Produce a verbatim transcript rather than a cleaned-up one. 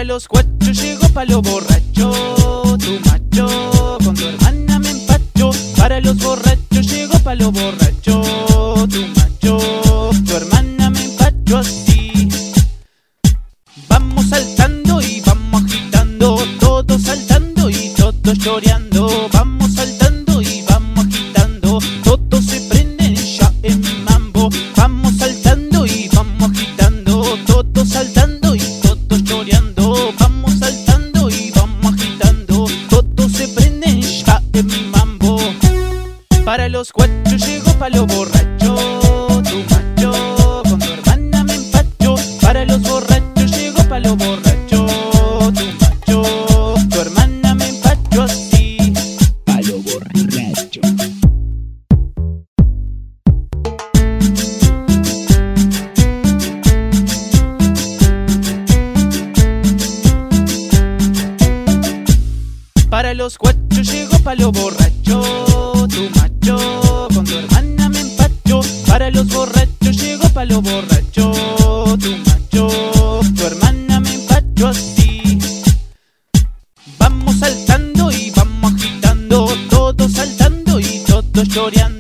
los cuatro llego pa' lo borracho, tu macho, con tu hermana me empacho. Para los borrachos llego pa' lo borracho, tu macho, tu hermana me empacho así. Vamos saltando y vamos agitando, todos saltando y todos choreando. Vamos saltando y vamos agitando, todos se prenden ya en mi mambo. Vamos saltando y vamos agitando, todos saltando y todos choreando. Vamos saltando y vamos agitando, todos se prenden ya en mi mambo. Para los cuatro llego pa' lo borracho, tu macho, con tu hermana me empacho. Para los borrachos llego pa' lo borracho, tu macho, tu hermana me empacho así. Pa' lo borracho. Para los cuatro llego pa' lo borracho, tu macho, con tu hermana me empacho. Para los borrachos llego pa' lo borracho, tu macho, tu hermana me empacho así. Vamos saltando y vamos agitando, todos saltando y todos choreando.